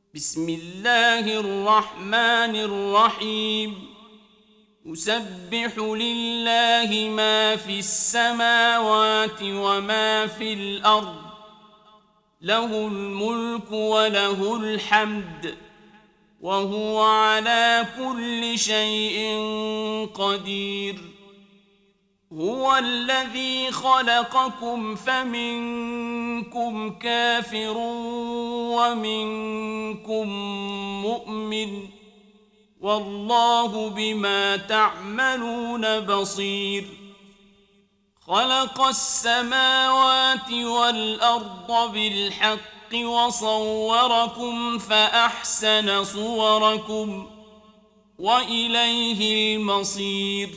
بسم الله الرحمن الرحيم. يسبح لله ما في السماوات وما في الأرض، له الملك وله الحمد، وهو على كل شيء قدير. هو الذي خلقكم فمنكم كافر ومنكم مؤمن، والله بما تعملون بصير. خلق السماوات والأرض بالحق وصوركم فأحسن صوركم وإليه المصير.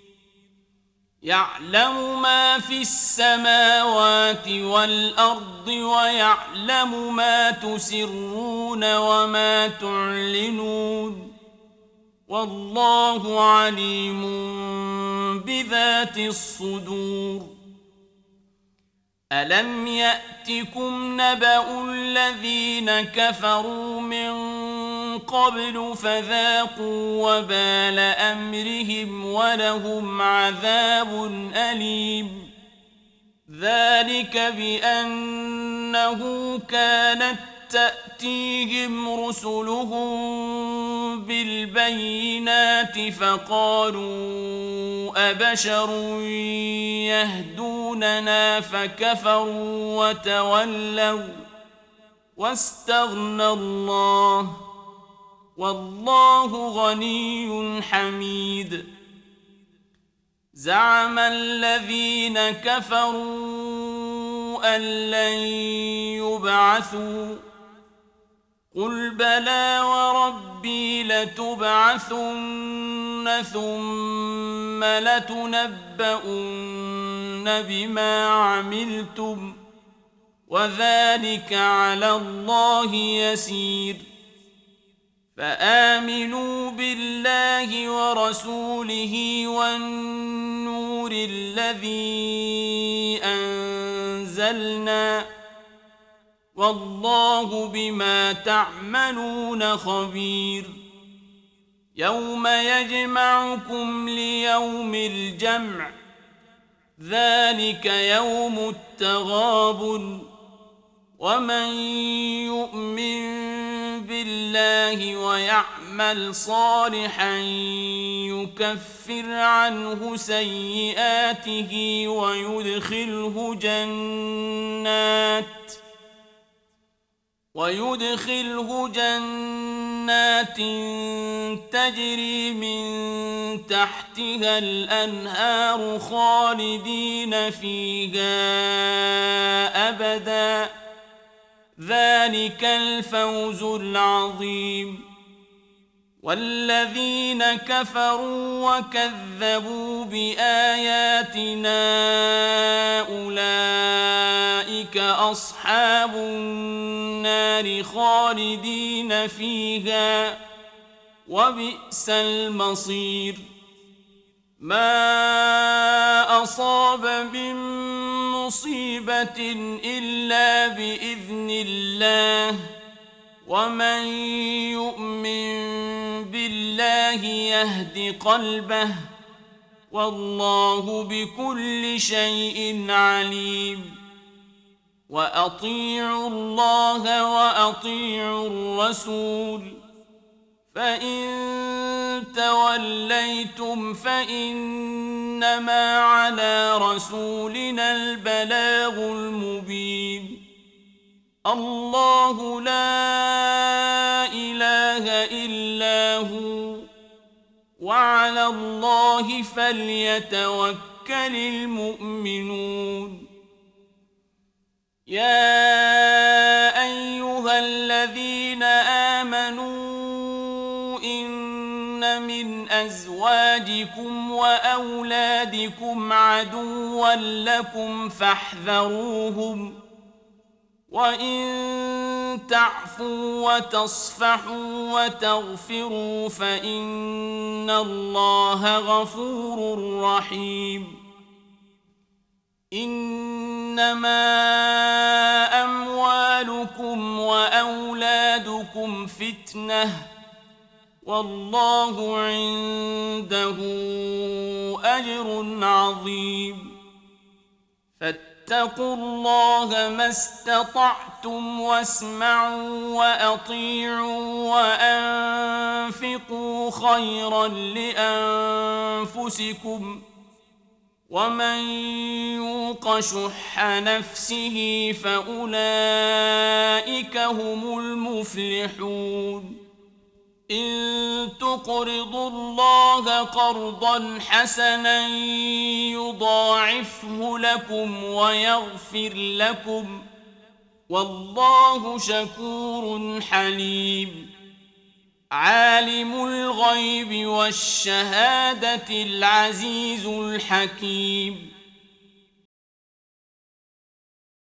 يعلم ما في السماوات والأرض ويعلم ما تسرون وما تعلنون، والله عليم بذات الصدور. ألم يأتكم نبأ الذين كفروا من قبل فذاقوا وبال أمرهم ولهم عذاب أليم. ذلك بأنه كانت تأتيهم رسلهم بالبينات فقالوا أبشر يهدوننا فكفروا وتولوا واستغنى الله، والله غني حميد. زعم الذين كفروا أن لن يبعثوا، قل بلى وربي لتبعثن ثم لتنبؤن بما عملتم، وذلك على الله يسير. فآمنوا بالله ورسوله والنور الذي أنزلنا، والله بما تعملون خبير. يوم يجمعكم ليوم الجمع، ذلك يوم التغابن. ومن يؤمن بالله ويعمل صالحا يكفر عنه سيئاته ويدخله جنات تجري من تحتها الأنهار خالدين فيها أبدا، ذلك الفوز العظيم. والذين كفروا وكذبوا بآياتنا أولئك أصحاب النار خالدين فيها، وبئس المصير. ما أصاب من مصيبة إلا بإذن الله، ومن يؤمن بالله يهد قلبه، والله بكل شيء عليم. وأطيعوا الله وأطيعوا الرسول، فإن توليتم فإنما على رسولنا البلاغ المبين. الله لا إله إلا هو، وعلى الله فليتوكل المؤمنون. يا أيها الذين آمنوا إن من أزواجكم وأولادكم عدوا لكم فاحذروهم، وإن تعفوا وتصفحوا وتغفروا فإن الله غفور رحيم. إنما أموالكم وأولادكم فتنة والله عنده أجر عظيم فاتقوا الله ما استطعتم واسمعوا وأطيعوا وأنفقوا خيرا لأنفسكم ومن يوق شح نفسه فأولئك هم المفلحون إن تقرضوا الله قرضا حسنا يضاعفه لكم ويغفر لكم والله شكور حليم عالم الغيب والشهادة العزيز الحكيم